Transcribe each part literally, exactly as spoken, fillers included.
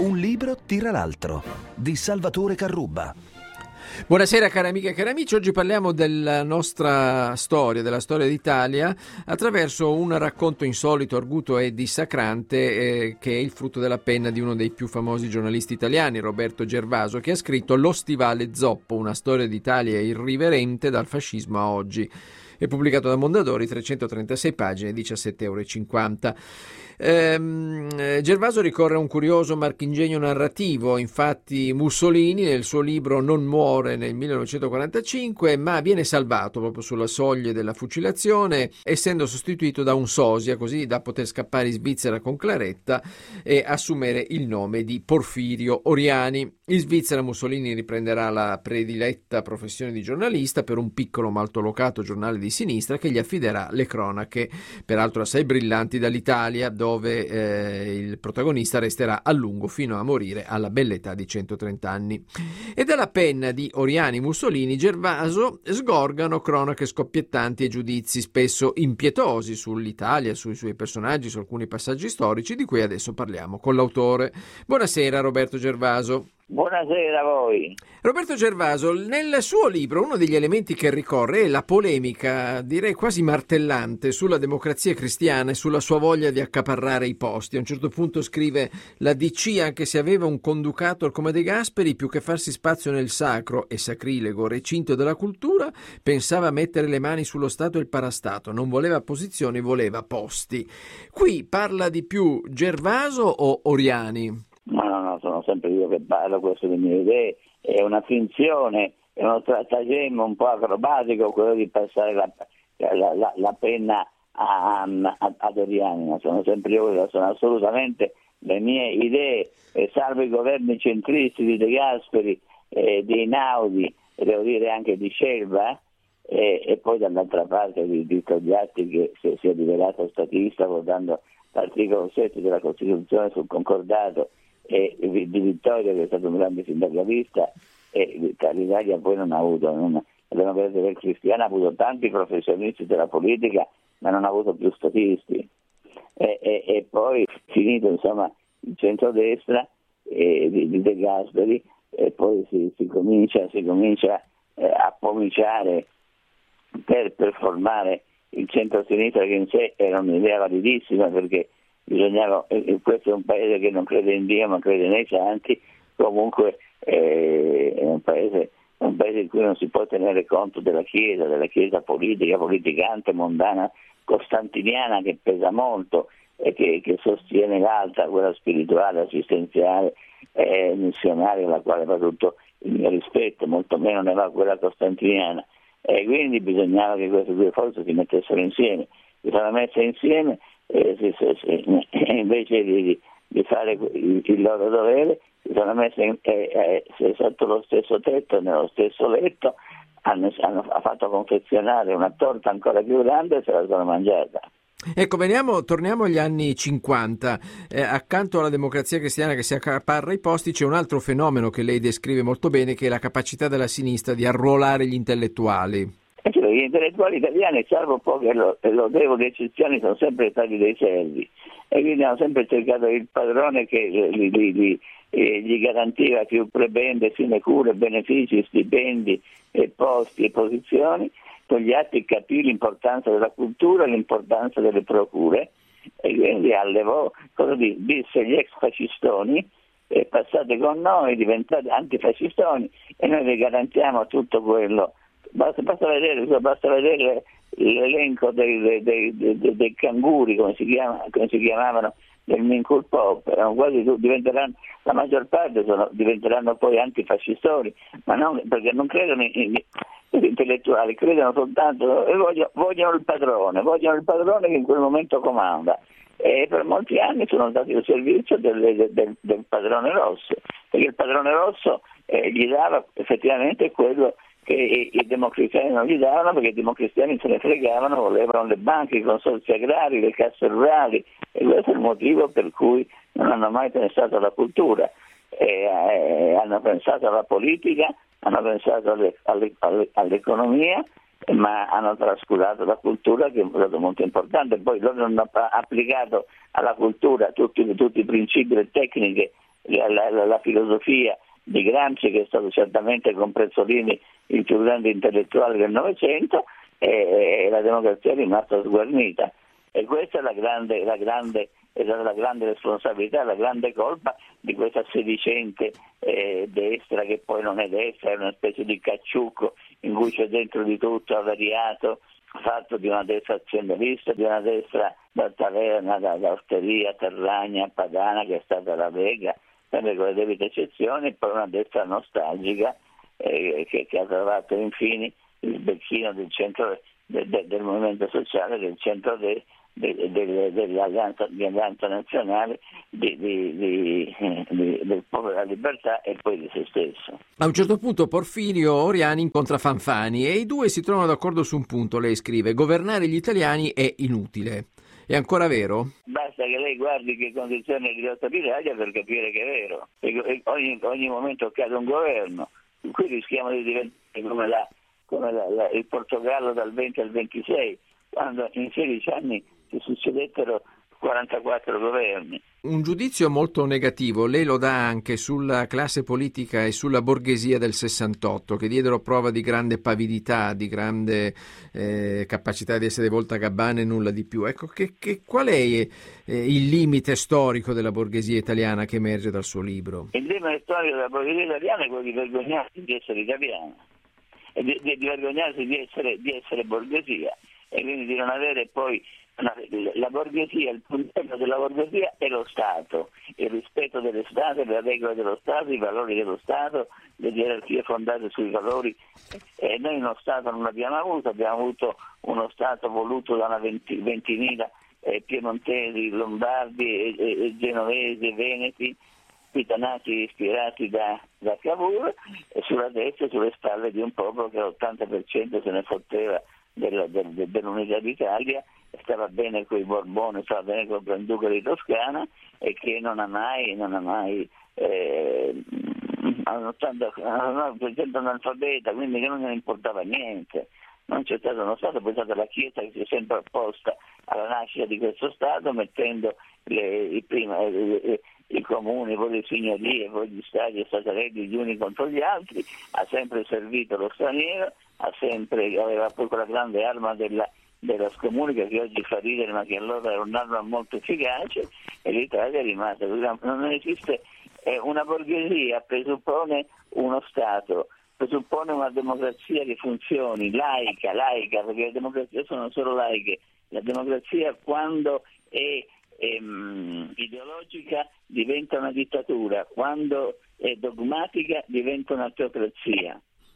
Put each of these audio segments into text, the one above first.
Un libro tira l'altro, di Salvatore Carrubba. Buonasera cari amiche e cari amici, oggi parliamo della nostra storia, della storia d'Italia, attraverso un racconto insolito, arguto e dissacrante eh, che è il frutto della penna di uno dei più famosi giornalisti italiani, Roberto Gervaso, che ha scritto Lo stivale zoppo, una storia d'Italia irriverente dal fascismo a oggi. È pubblicato da Mondadori, trecentotrentasei pagine, diciassette euro e cinquanta. Ehm, Gervaso ricorre a un curioso marchingegno narrativo. Infatti Mussolini nel suo libro non muore nel millenovecentoquarantacinque, ma viene salvato proprio sulla soglia della fucilazione, essendo sostituito da un sosia, così da poter scappare in Svizzera con Claretta e assumere il nome di Porfirio Oriani. In Svizzera Mussolini riprenderà la prediletta professione di giornalista per un piccolo ma altolocato giornale di sinistra che gli affiderà le cronache, peraltro assai brillanti, dall'Italia, dove eh, il protagonista resterà a lungo fino a morire alla bella età di centotrenta anni. E dalla penna di Oriani Mussolini Gervaso sgorgano cronache scoppiettanti e giudizi spesso impietosi sull'Italia, sui suoi personaggi, su alcuni passaggi storici di cui adesso parliamo con l'autore. Buonasera Roberto Gervaso. Buonasera a voi. Roberto Gervaso, nel suo libro uno degli elementi che ricorre è la polemica, direi quasi martellante, sulla democrazia cristiana e sulla sua voglia di accaparrare i posti. A un certo punto scrive: la D C, anche se aveva un conducator come De Gasperi, più che farsi spazio nel sacro e sacrilego recinto della cultura, pensava mettere le mani sullo Stato e il parastato, non voleva posizioni, voleva posti. Qui parla di più Gervaso o Oriani? No, no, no, sono sempre io che parlo, queste le mie idee, è una finzione, è uno stratagemma un po' acrobatico quello di passare la, la, la, la penna a, a, ad Oriani, ma sono sempre io, sono assolutamente le mie idee, e salvo i governi centristi di De Gasperi, eh, di Einaudi, e devo dire anche di Scelba, eh, e poi dall'altra parte di, di Togliatti, che si, si è rivelato statista votando l'articolo sette della Costituzione sul concordato, e di Vittorio, che è stato un grande sindacalista, e l'Italia poi non ha avuto, non, la democrazia cristiana ha avuto tanti professionisti della politica, ma non ha avuto più statisti, e, e, e poi finito insomma il centrodestra eh, di, di De Gasperi, e poi si, si comincia, si comincia eh, a pomiciare per, per formare il centro-sinistra, che in sé era un'idea validissima, perché bisognava, eh, questo è un paese che non crede in Dio ma crede nei santi, comunque eh, è un paese, un paese in cui non si può tenere conto della Chiesa, della Chiesa politica, politicante, mondana, costantiniana, che pesa molto e che, che sostiene l'altra, quella spirituale, assistenziale, eh, missionaria, alla quale va tutto il mio rispetto, molto meno ne va quella costantiniana, e quindi bisognava che queste due forze si mettessero insieme, si sono messe insieme. Eh, sì, sì, sì. Invece di, di fare il, il loro dovere si sono messi in, eh, eh, sotto lo stesso tetto, nello stesso letto, hanno, hanno fatto confezionare una torta ancora più grande e se la sono mangiata. Ecco, veniamo, torniamo agli anni cinquanta. Eh, accanto alla democrazia cristiana che si accaparra i posti c'è un altro fenomeno che lei descrive molto bene, che è la capacità della sinistra di arruolare gli intellettuali. Gli intellettuali italiani, salvo poche lodevoli eccezioni, sono sempre stati dei servi, e quindi hanno sempre cercato il padrone che gli, gli, gli, gli garantiva più prebende, sinecure, benefici, stipendi, e posti e posizioni. Togliatti capì l'importanza della cultura, l'importanza delle procure, e quindi allevò, cosa disse, gli ex fascistoni: eh, passate con noi, diventate antifascistoni e noi vi garantiamo tutto quello. Basta, basta, vedere, basta vedere l'elenco dei, dei, dei, dei, dei canguri, come si, chiama, come si chiamavano, del Minkul Pop, erano quasi diventeranno, la maggior parte sono, diventeranno poi antifascistoni, ma non, perché non credono in, gli intellettuali, credono soltanto, e vogliono, vogliono il padrone, vogliono il padrone che in quel momento comanda, e per molti anni sono stati al servizio del, del, del padrone rosso, perché il padrone rosso eh, gli dava effettivamente quello che i democristiani non gli davano, perché i democristiani se ne fregavano, volevano le banche, i consorzi agrari, le casse rurali, e questo è il motivo per cui non hanno mai pensato alla cultura, e, eh, hanno pensato alla politica, hanno pensato alle, alle, alle, all'economia, ma hanno trascurato la cultura, che è un dato molto importante. Poi loro hanno applicato alla cultura tutti, tutti i principi, le tecniche, la, la, la filosofia di Gramsci, che è stato certamente con Prezzolini il più grande intellettuale del Novecento, e, e la democrazia è rimasta sguarnita. E questa è la grande, la grande, è la grande responsabilità, la grande colpa di questa sedicente eh, destra, che poi non è destra, è una specie di cacciucco in cui c'è dentro di tutto avariato, fatto di una destra azionalista, di una destra da taverna, da, da osteria, terragna, pagana, che è stata la Lega, sempre con le debite eccezioni, e poi una destra nostalgica eh, che, che ha trovato infine il becchino del centro de, de, del movimento sociale, del centro de, de, de, dell'alleanza, di alleanza nazionale, di, di, di, di, del popolo della libertà e poi di se stesso. A un certo punto Porfirio Oriani incontra Fanfani e i due si trovano d'accordo su un punto. Lei scrive: governare gli italiani è inutile. È ancora vero? Basta che lei guardi che condizioni è ridotta l'Italia per capire che è vero. Ogni, ogni momento cade un governo, qui rischiamo di diventare come, la, come la, la, il Portogallo dal venti al ventisei, quando in sedici anni si succedettero quarantaquattro governi. Un giudizio molto negativo lei lo dà anche sulla classe politica e sulla borghesia del sessantotto, che diedero prova di grande pavidità, di grande eh, capacità di essere voltagabbane e nulla di più. Ecco, che, che, qual è eh, il limite storico della borghesia italiana che emerge dal suo libro? Il limite storico della borghesia italiana è quello di vergognarsi di essere italiana e di, di, di vergognarsi di essere, di essere borghesia, e quindi di non avere poi la borghesia, il puntello della borghesia è lo Stato, il rispetto dello Stato, le regole dello Stato, i valori dello Stato, le gerarchie fondate sui valori. E noi uno Stato non l'abbiamo avuto, abbiamo avuto uno Stato voluto da una venti, ventimila eh, piemontesi, lombardi, e, e, e genovesi, e veneti, pitanati ispirati da, da Cavour, e sulla destra, sulle spalle di un popolo che l'ottanta per cento se ne fotteva della, del, dell'unità d'Italia, stava bene con i Borbone, stava bene con il Granduca di Toscana, e che non ha mai, non ha mai eh, ottanta per cento analfabeta, quindi che non ne importava niente. Non c'è stato uno Stato, poi è stata la Chiesa che si è sempre opposta alla nascita di questo Stato, mettendo le, i, prima, i, i comuni, poi le signorie, poi gli stati e statarelli gli uni contro gli altri, ha sempre servito lo straniero, ha sempre, aveva poi quella grande arma della della scomunica che oggi fa ridere, ma che allora era un'arma molto efficace, e l'Italia è rimasta. Non esiste eh, una borghesia, presuppone uno Stato, presuppone una democrazia che funzioni, laica, laica, perché le democrazie sono solo laiche. La democrazia, quando è ehm, ideologica, diventa una dittatura, quando è dogmatica diventa una teocrazia.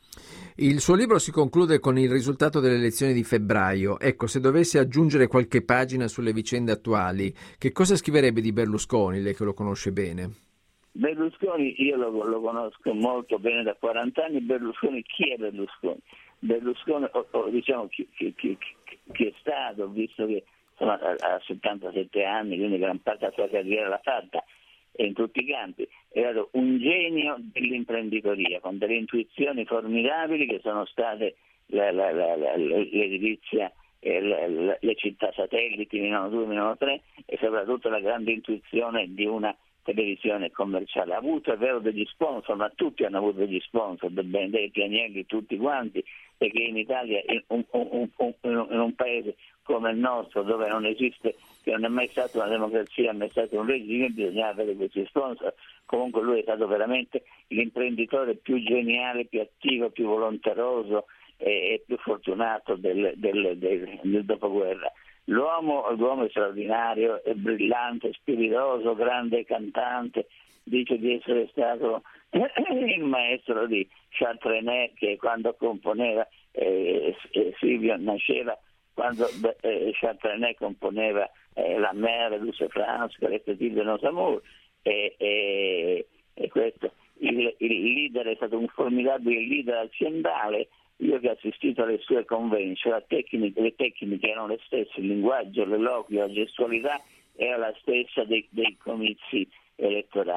Il suo libro si conclude con il risultato delle elezioni di febbraio. Ecco, se dovesse aggiungere qualche pagina sulle vicende attuali, che cosa scriverebbe di Berlusconi, lei che lo conosce bene? Berlusconi io lo, lo conosco molto bene da quaranta anni. Berlusconi, chi è Berlusconi? Berlusconi, o, o diciamo chi, chi, chi, chi è stato, visto che insomma, ha settantasette anni, quindi gran parte della sua carriera l'ha fatta, e in tutti i campi, è stato un genio dell'imprenditoria, con delle intuizioni formidabili che sono state la, la, la, la, l'edilizia, eh, la, la, le città satelliti, Milano due, Milano tre, e soprattutto la grande intuizione di una televisione commerciale. Ha avuto, è vero, degli sponsor, ma tutti hanno avuto degli sponsor, del Benedetti, Agnelli, tutti quanti, perché in Italia, in un, un, un, in un paese come il nostro, dove non esiste, che non è mai stata una democrazia, non è stato un regime, bisognava avere questi sponsor. Comunque lui è stato veramente l'imprenditore più geniale, più attivo, più volontaroso e, e più fortunato del, del, del, del dopoguerra. L'uomo, l'uomo è straordinario, è brillante, spiritoso, grande cantante, dice di essere stato il maestro di Charles Trenet, che quando componeva eh, Silvio nasceva quando eh, Charles Trenet componeva eh, La Mer, Luce France, Colette de Nos Amours, e, e, e questo il, il leader è stato un formidabile leader aziendale. Io che ho assistito alle sue convention, la tecnica, le tecniche erano le stesse, il linguaggio, l'eloquio, la gestualità era la stessa dei, dei comizi elettorali.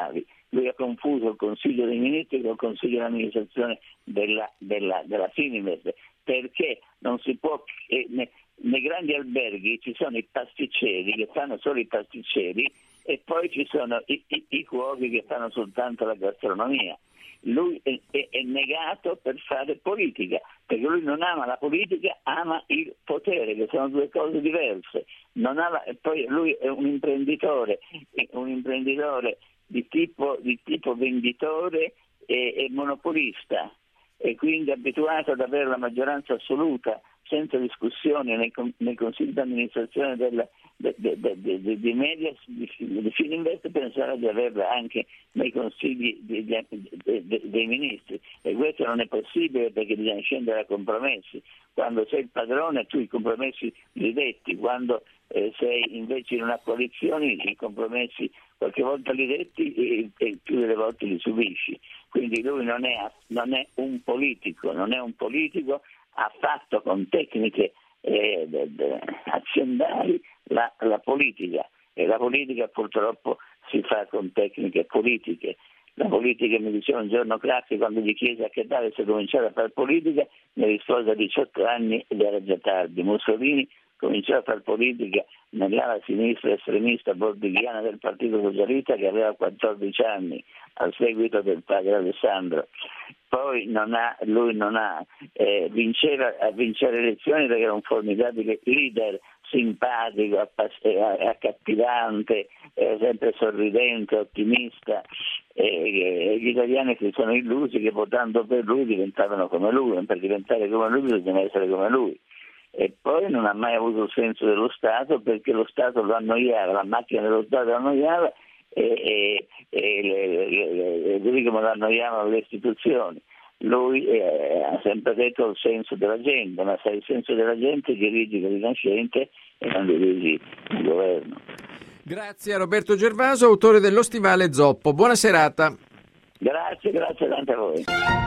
lui ha confuso il Consiglio dei Ministri con il Consiglio di amministrazione della, della, della Fininvest, perché non si può... Eh, ne, nei grandi alberghi ci sono i pasticceri che fanno solo i pasticceri e poi ci sono i, i, i cuochi che fanno soltanto la gastronomia. Lui è, è, è negato per fare politica, perché lui non ama la politica, ama il potere, che sono due cose diverse. Non ama, e poi lui è un imprenditore, un imprenditore di tipo, di tipo venditore e, e monopolista, e quindi abituato ad avere la maggioranza assoluta senza discussione nei, nei consigli di amministrazione del, de, de, de, de, de, di Medias, di, di Fininvest, pensare di averla anche nei consigli di, di, de, de, dei ministri, e questo non è possibile perché bisogna scendere a compromessi. Quando sei il padrone tu i compromessi li detti, quando eh, sei invece in una coalizione i compromessi qualche volta li detti e, e più delle volte li subisci. Quindi lui non è, non è un politico, non è un politico, ha fatto con tecniche eh, de, de, aziendali la, la politica, e la politica purtroppo si fa con tecniche politiche. La politica, mi diceva un giorno Craxi, quando gli chiese a che età avesse cominciato a fare politica, mi rispose a diciotto anni ed era già tardi. Mussolini cominciò a fare politica nell'ala sinistra estremista bordighiana del Partito Socialista, che aveva quattordici anni, al seguito del padre Alessandro. Poi non ha, lui non ha, eh, vinceva, a vincere le elezioni perché era un formidabile leader, simpatico, appass- accattivante, eh, sempre sorridente, ottimista, e, e gli italiani si sono illusi che votando per lui diventavano come lui, per diventare come lui bisogna essere come lui. E poi non ha mai avuto il senso dello Stato, perché lo Stato lo annoiava, la macchina dello Stato lo annoiava, e, e, e le, le, le, così come lo annoiavano le istituzioni. Lui eh, ha sempre detto il senso della gente, ma se hai il senso della gente dirigi il Rinascente e non dirigi il governo. Grazie a Roberto Gervaso, autore dello Stivale Zoppo. Buona serata. Grazie, grazie tante a voi.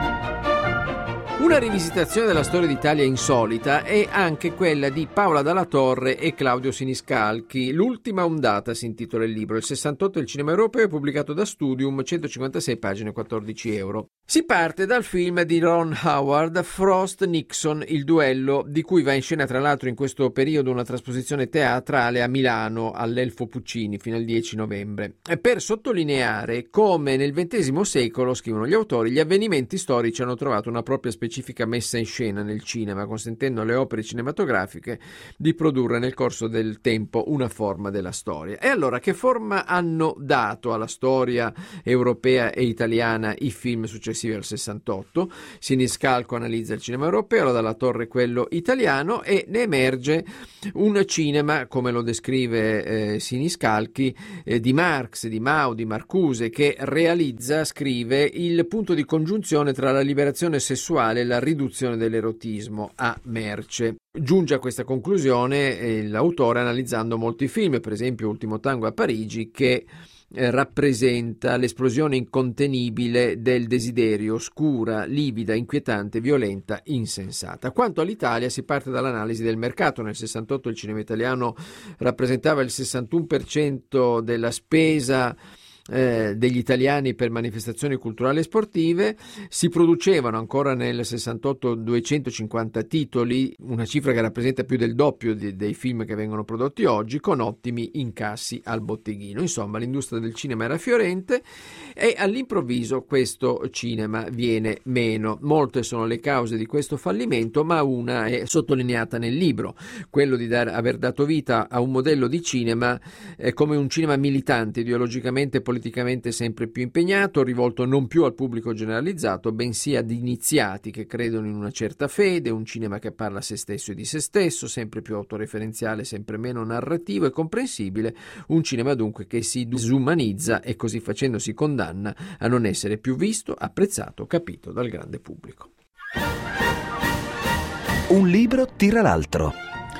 Una rivisitazione della storia d'Italia insolita è anche quella di Paola Dalla Torre e Claudio Siniscalchi. L'ultima ondata si intitola il libro. Il sessantotto del cinema europeo, pubblicato da Studium, centocinquantasei pagine, quattordici euro. Si parte dal film di Ron Howard, Frost-Nixon, il duello, di cui va in scena tra l'altro in questo periodo una trasposizione teatrale a Milano all'Elfo Puccini fino al dieci novembre, per sottolineare come nel ventesimo secolo, scrivono gli autori, gli avvenimenti storici hanno trovato una propria specifica messa in scena nel cinema, consentendo alle opere cinematografiche di produrre nel corso del tempo una forma della storia. E allora, che forma hanno dato alla storia europea e italiana i film successivi al sessantotto? Siniscalco analizza il cinema europeo, Dalla Torre quello italiano, e ne emerge un cinema, come lo descrive eh, Siniscalchi, eh, di Marx, di Mao, di Marcuse, che realizza, scrive, il punto di congiunzione tra la liberazione sessuale e la riduzione dell'erotismo a merce. Giunge a questa conclusione eh, l'autore analizzando molti film, per esempio Ultimo tango a Parigi, che eh, rappresenta l'esplosione incontenibile del desiderio, oscura, livida, inquietante, violenta, insensata. Quanto all'Italia, si parte dall'analisi del mercato. Nel sessantotto il cinema italiano rappresentava il sessantuno per cento della spesa Eh, degli italiani per manifestazioni culturali e sportive. Si producevano ancora nel sessantotto duecentocinquanta titoli, una cifra che rappresenta più del doppio di, dei film che vengono prodotti oggi, con ottimi incassi al botteghino. Insomma, l'industria del cinema era fiorente e all'improvviso questo cinema viene meno. Molte sono le cause di questo fallimento, ma una è sottolineata nel libro, quello di dar, aver dato vita a un modello di cinema eh, come un cinema militante, ideologicamente e politicamente sempre più impegnato, rivolto non più al pubblico generalizzato, bensì ad iniziati che credono in una certa fede, un cinema che parla a se stesso e di se stesso, sempre più autoreferenziale, sempre meno narrativo e comprensibile, un cinema dunque che si disumanizza e così facendo si condanna a non essere più visto, apprezzato, capito dal grande pubblico. Un libro tira l'altro.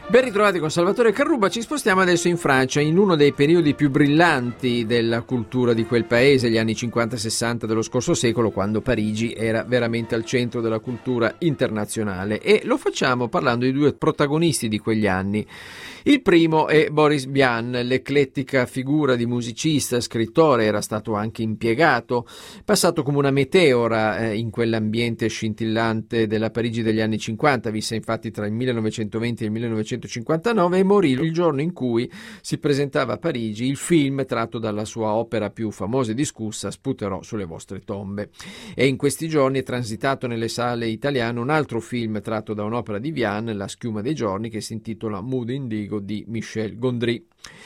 Ben ritrovati con Salvatore Carrubba. Ci spostiamo adesso in Francia, in uno dei periodi più brillanti della cultura di quel paese, gli anni cinquanta sessanta dello scorso secolo, quando Parigi era veramente al centro della cultura internazionale, e lo facciamo parlando di due protagonisti di quegli anni. Il primo è Boris Vian, l'eclettica figura di musicista, scrittore, era stato anche impiegato, passato come una meteora eh, in quell'ambiente scintillante della Parigi degli anni cinquanta, visse infatti tra il millenovecentoventi e il millenovecentocinquantanove, e morì il giorno in cui si presentava a Parigi il film tratto dalla sua opera più famosa e discussa, Sputerò sulle vostre tombe. E in questi giorni è transitato nelle sale italiane un altro film tratto da un'opera di Vian, La schiuma dei giorni, che si intitola Mood Indigo di Michel Gondry.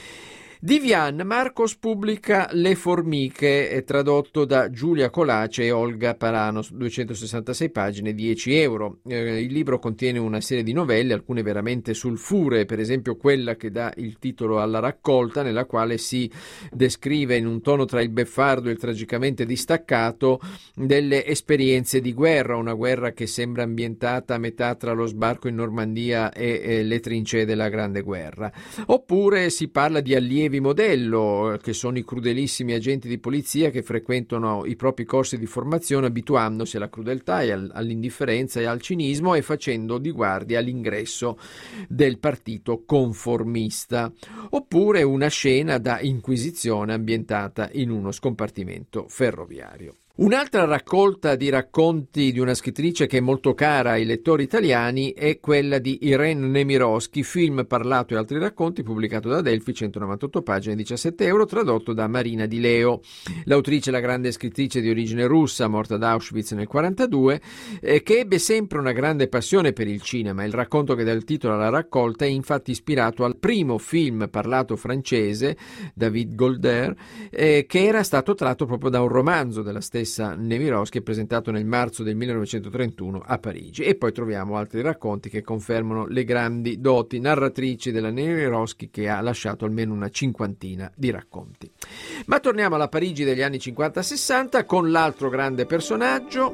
Di Vian, Marcos pubblica Le formiche, tradotto da Giulia Colace e Olga Parano, duecentosessantasei pagine, dieci euro. Eh, il libro contiene una serie di novelle, alcune veramente sulfuree, per esempio quella che dà il titolo alla raccolta, nella quale si descrive in un tono tra il beffardo e il tragicamente distaccato delle esperienze di guerra, una guerra che sembra ambientata a metà tra lo sbarco in Normandia e, e le trincee della Grande Guerra. Oppure si parla di allievi modello, che sono i crudelissimi agenti di polizia che frequentano i propri corsi di formazione abituandosi alla crudeltà e all'indifferenza e al cinismo e facendo di guardia all'ingresso del partito conformista. Oppure una scena da inquisizione ambientata in uno scompartimento ferroviario. Un'altra raccolta di racconti di una scrittrice che è molto cara ai lettori italiani è quella di Irene Nemirovsky, film parlato e altri racconti, pubblicato da Adelphi, centonovantotto pagine, diciassette euro, tradotto da Marina Di Leo. L'autrice è la grande scrittrice di origine russa, morta ad Auschwitz nel quarantadue, eh, che ebbe sempre una grande passione per il cinema. Il racconto che dà il titolo alla raccolta è infatti ispirato al primo film parlato francese, David Golder, eh, che era stato tratto proprio da un romanzo della stessa Nemirovsky, presentato nel marzo del millenovecentotrentuno a Parigi. E poi troviamo altri racconti che confermano le grandi doti narratrici della Nemirovsky, che ha lasciato almeno una cinquantina di racconti. Ma torniamo alla Parigi degli anni cinquanta sessanta con l'altro grande personaggio.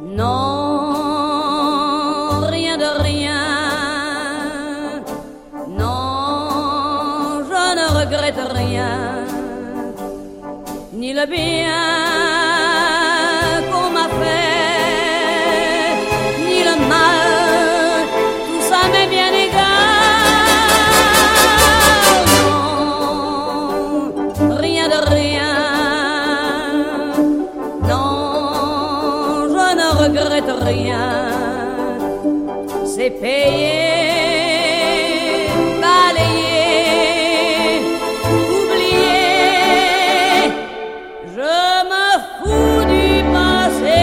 Non, rien de rien. Non, je ne regrette rien. Ni le bien c'est payer, balayer, oublier, je me fous du passé.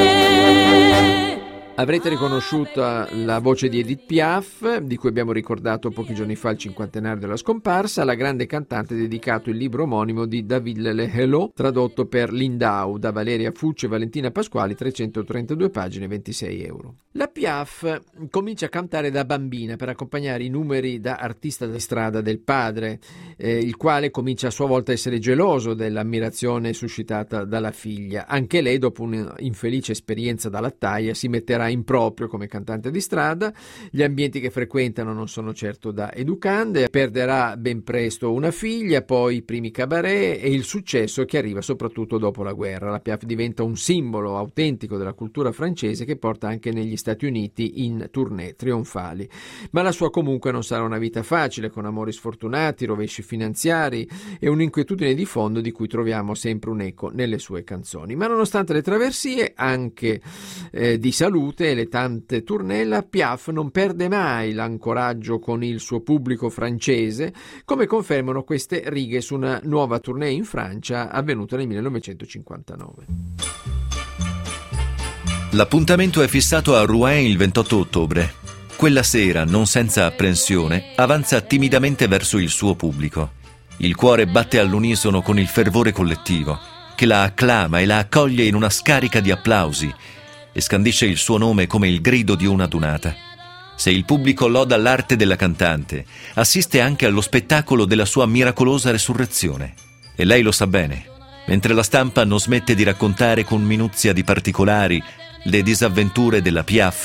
Avrete riconosciuto la voce di Edith Piaf, di cui abbiamo ricordato pochi giorni fa il cinquantenario della scomparsa. La grande cantante ha dedicato il libro omonimo di David Lehello, tradotto per Lindau da Valeria Fucci e Valentina Pasquali, trecentotrentadue pagine, ventisei euro. La Piaf comincia a cantare da bambina per accompagnare i numeri da artista di strada del padre, eh, il quale comincia a sua volta a essere geloso dell'ammirazione suscitata dalla figlia. Anche lei, dopo un'infelice esperienza da lattaia, si metterà in proprio come cantante di strada. Gli ambienti che frequentano non sono certo da educande, perderà ben presto una figlia, poi i primi cabaret e il successo che arriva soprattutto dopo la guerra. La Piaf diventa un simbolo autentico della cultura francese che porta anche negli Stati Uniti in tournée trionfali. Ma la sua comunque non sarà una vita facile, con amori sfortunati, rovesci finanziari e un'inquietudine di fondo di cui troviamo sempre un eco nelle sue canzoni. Ma nonostante le traversie, anche eh, di salute e le tante tournée, la Piaf non perde mai l'ancoraggio con il suo pubblico francese, come confermano queste righe su una nuova tournée in Francia avvenuta nel millenovecentocinquantanove. L'appuntamento è fissato a Rouen il ventotto ottobre. Quella sera, non senza apprensione, avanza timidamente verso il suo pubblico. Il cuore batte all'unisono con il fervore collettivo, che la acclama e la accoglie in una scarica di applausi e scandisce il suo nome come il grido di una dunata. Se il pubblico loda l'arte della cantante, assiste anche allo spettacolo della sua miracolosa resurrezione. E lei lo sa bene, mentre la stampa non smette di raccontare con minuzia di particolari le disavventure della Piaf.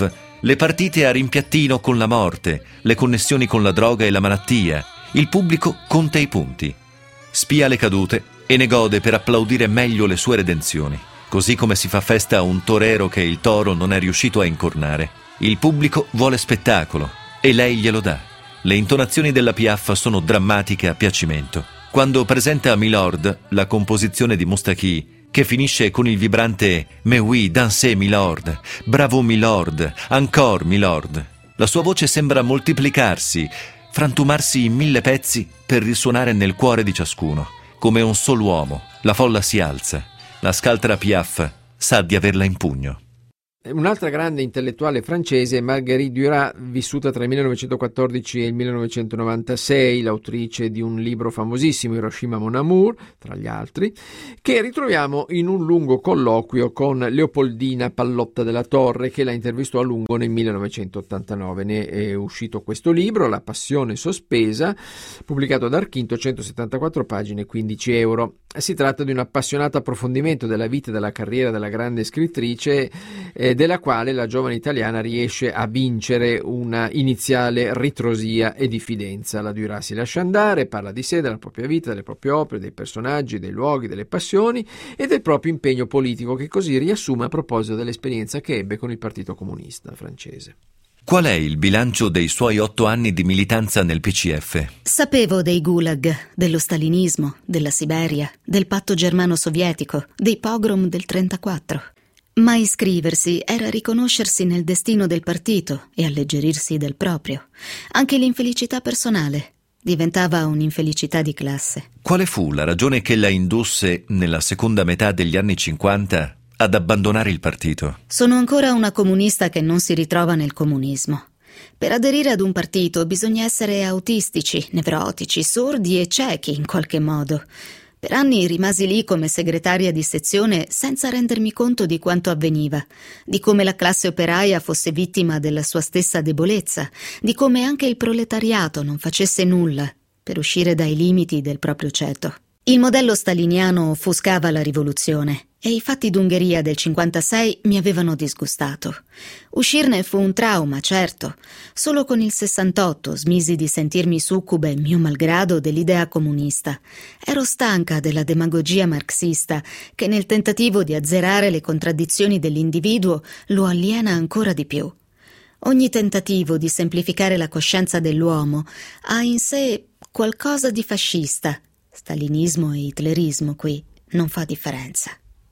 le partite a rimpiattino con la morte, le connessioni con la droga e la malattia. Il pubblico conta i punti, spia le cadute e ne gode per applaudire meglio le sue redenzioni, così come si fa festa a un torero che il toro non è riuscito a incornare. Il pubblico vuole spettacolo e lei glielo dà. Le intonazioni della Piaf sono drammatiche a piacimento. Quando presenta a Milord la composizione di Moustaki, che finisce con il vibrante «Mais oui, dansez, Milord! Bravo, Milord! Encore, Milord!», la sua voce sembra moltiplicarsi, frantumarsi in mille pezzi per risuonare nel cuore di ciascuno. Come un solo uomo, la folla si alza. La scaltra Piaf sa di averla in pugno. Un'altra grande intellettuale francese è Marguerite Duras, vissuta tra il millenovecentoquattordici e il millenovecentonovantasei, l'autrice di un libro famosissimo, Hiroshima Mon Amour, tra gli altri, che ritroviamo in un lungo colloquio con Leopoldina Pallotta della Torre, che la intervistò a lungo nel millenovecentottantanove. Ne è uscito questo libro, La passione sospesa, pubblicato da Archinto, centosettantaquattro pagine, quindici euro. Si tratta di un appassionato approfondimento della vita e della carriera della grande scrittrice, eh, della quale la giovane italiana riesce a vincere una iniziale ritrosia e diffidenza. La Duras si lascia andare, parla di sé, della propria vita, delle proprie opere, dei personaggi, dei luoghi, delle passioni e del proprio impegno politico, che così riassume a proposito dell'esperienza che ebbe con il Partito Comunista francese. Qual è il bilancio dei suoi otto anni di militanza nel P C F? Sapevo dei gulag, dello stalinismo, della Siberia, del patto germano-sovietico, dei pogrom del trentaquattro. Ma iscriversi era riconoscersi nel destino del partito e alleggerirsi del proprio. Anche l'infelicità personale diventava un'infelicità di classe. Quale fu la ragione che la indusse, nella seconda metà degli anni cinquanta, ad abbandonare il partito? Sono ancora una comunista che non si ritrova nel comunismo. Per aderire ad un partito bisogna essere autistici, nevrotici, sordi e ciechi in qualche modo. Per anni rimasi lì come segretaria di sezione senza rendermi conto di quanto avveniva, di come la classe operaia fosse vittima della sua stessa debolezza, di come anche il proletariato non facesse nulla per uscire dai limiti del proprio ceto. Il modello staliniano offuscava la rivoluzione e i fatti d'Ungheria del cinquantasei mi avevano disgustato. Uscirne fu un trauma, certo. Solo con il sessantotto smisi di sentirmi succube, mio malgrado, dell'idea comunista. Ero stanca della demagogia marxista che nel tentativo di azzerare le contraddizioni dell'individuo lo aliena ancora di più. Ogni tentativo di semplificare la coscienza dell'uomo ha in sé qualcosa di fascista. Stalinismo e hitlerismo qui non fa differenza.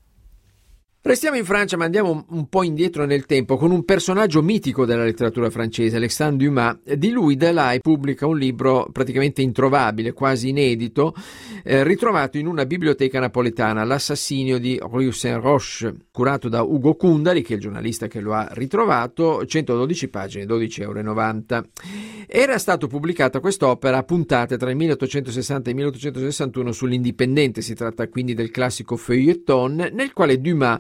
Restiamo in Francia, ma andiamo un po' indietro nel tempo con un personaggio mitico della letteratura francese, Alexandre Dumas. Di lui Delay pubblica un libro praticamente introvabile, quasi inedito, eh, ritrovato in una biblioteca napoletana, L'assassinio di Rue Saint-Roch, curato da Ugo Cundari, che è il giornalista che lo ha ritrovato, centododici pagine, dodici euro e novanta. Era stato pubblicata quest'opera a puntate tra il milleottocentosessanta e il milleottocentosessantuno sull'Indipendente. Si tratta quindi del classico feuilleton nel quale Dumas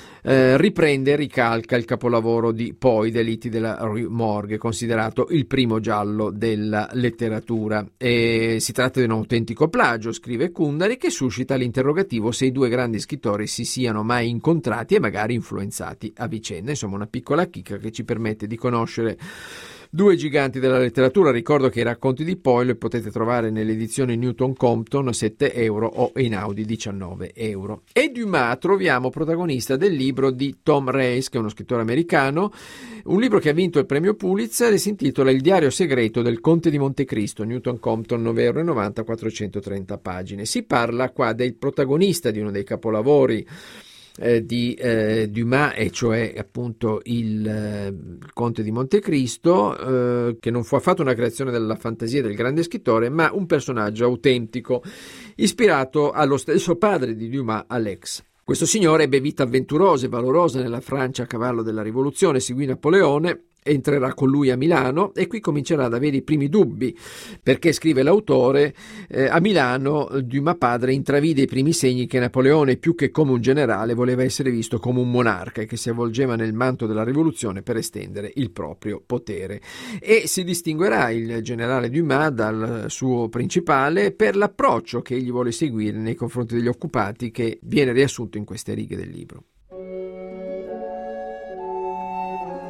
Eh, riprende e ricalca il capolavoro di Poi, Delitti della Rue Morgue, considerato il primo giallo della letteratura. E si tratta di un autentico plagio, scrive Cundari, che suscita l'interrogativo se i due grandi scrittori si siano mai incontrati e magari influenzati a vicenda. Insomma, una piccola chicca che ci permette di conoscere due giganti della letteratura. Ricordo che i racconti di Poe li potete trovare nell'edizione Newton Compton, sette euro, o Einaudi, diciannove euro. E Dumas troviamo protagonista del libro di Tom Race, che è uno scrittore americano, un libro che ha vinto il premio Pulitzer e si intitola Il diario segreto del conte di Montecristo, Newton Compton, nove euro e novanta, quattrocentotrenta pagine. Si parla qua del protagonista di uno dei capolavori Eh, di eh, Dumas, e cioè appunto il, eh, il Conte di Montecristo, eh, che non fu affatto una creazione della fantasia del grande scrittore, ma un personaggio autentico ispirato allo stesso padre di Dumas, Alex. Questo signore ebbe vita avventurosa e valorosa nella Francia a cavallo della rivoluzione, seguì Napoleone, entrerà con lui a Milano e qui comincerà ad avere i primi dubbi, perché, scrive l'autore, eh, a Milano Dumas padre intravide i primi segni che Napoleone, più che come un generale, voleva essere visto come un monarca e che si avvolgeva nel manto della rivoluzione per estendere il proprio potere. E si distinguerà il generale Dumas dal suo principale per l'approccio che egli vuole seguire nei confronti degli occupati, che viene riassunto in queste righe del libro.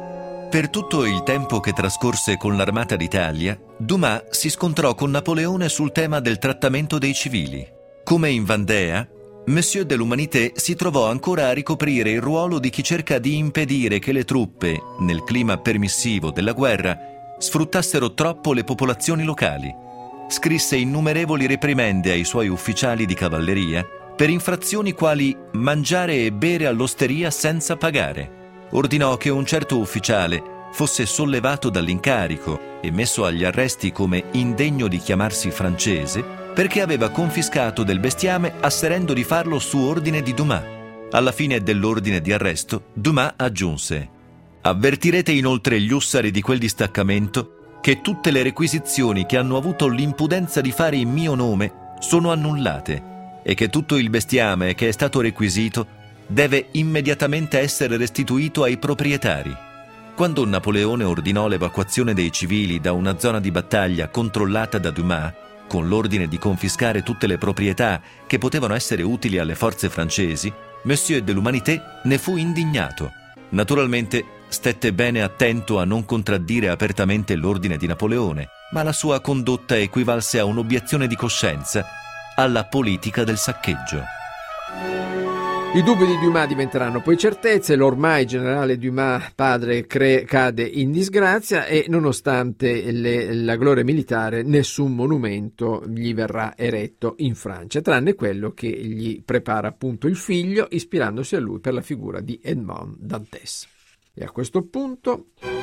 Per tutto il tempo che trascorse con l'Armata d'Italia, Dumas si scontrò con Napoleone sul tema del trattamento dei civili. Come in Vendée, Monsieur de l'Humanité si trovò ancora a ricoprire il ruolo di chi cerca di impedire che le truppe, nel clima permissivo della guerra, sfruttassero troppo le popolazioni locali. Scrisse innumerevoli reprimende ai suoi ufficiali di cavalleria per infrazioni quali mangiare e bere all'osteria senza pagare. Ordinò che un certo ufficiale fosse sollevato dall'incarico e messo agli arresti come indegno di chiamarsi francese perché aveva confiscato del bestiame asserendo di farlo su ordine di Dumas. Alla fine dell'ordine di arresto, Dumas aggiunse: «Avvertirete inoltre gli ussari di quel distaccamento che tutte le requisizioni che hanno avuto l'impudenza di fare in mio nome sono annullate e che tutto il bestiame che è stato requisito deve immediatamente essere restituito ai proprietari». Quando Napoleone ordinò l'evacuazione dei civili da una zona di battaglia controllata da Dumas, con l'ordine di confiscare tutte le proprietà che potevano essere utili alle forze francesi, Monsieur de l'Humanité ne fu indignato. Naturalmente stette bene attento a non contraddire apertamente l'ordine di Napoleone, ma la sua condotta equivalse a un'obiezione di coscienza alla politica del saccheggio. I dubbi di Dumas diventeranno poi certezze, l'ormai generale Dumas padre cre- cade in disgrazia e nonostante le, la gloria militare nessun monumento gli verrà eretto in Francia, tranne quello che gli prepara appunto il figlio ispirandosi a lui per la figura di Edmond Dantès. E a questo punto...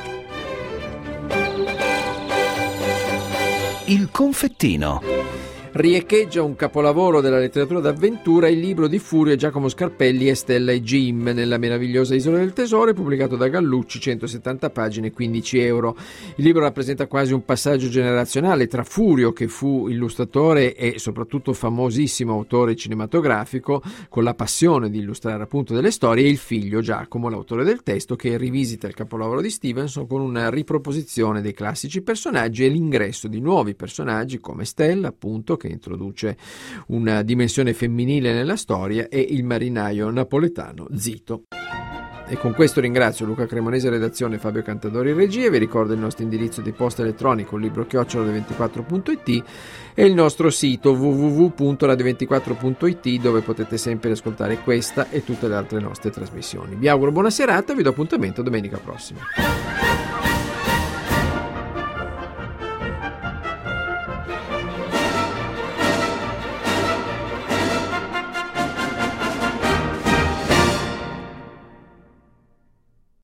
Il confettino. Riecheggia un capolavoro della letteratura d'avventura, il libro di Furio Giacomo Scarpelli e Stella e Jim nella meravigliosa Isola del Tesoro, pubblicato da Gallucci, centosettanta pagine, quindici euro. Il libro rappresenta quasi un passaggio generazionale tra Furio, che fu illustratore e soprattutto famosissimo autore cinematografico, con la passione di illustrare appunto delle storie, e il figlio Giacomo, l'autore del testo, che rivisita il capolavoro di Stevenson con una riproposizione dei classici personaggi e l'ingresso di nuovi personaggi come Stella, appunto, che introduce una dimensione femminile nella storia, e il marinaio napoletano Zito. E con questo ringrazio Luca Cremonese redazione, Fabio Cantadori in regia. Vi ricordo il nostro indirizzo di posta elettronico libro chiocciola radio ventiquattro punto it e il nostro sito w w w punto radio ventiquattro punto it, dove potete sempre ascoltare questa e tutte le altre nostre trasmissioni. Vi auguro buona serata e vi do appuntamento domenica prossima.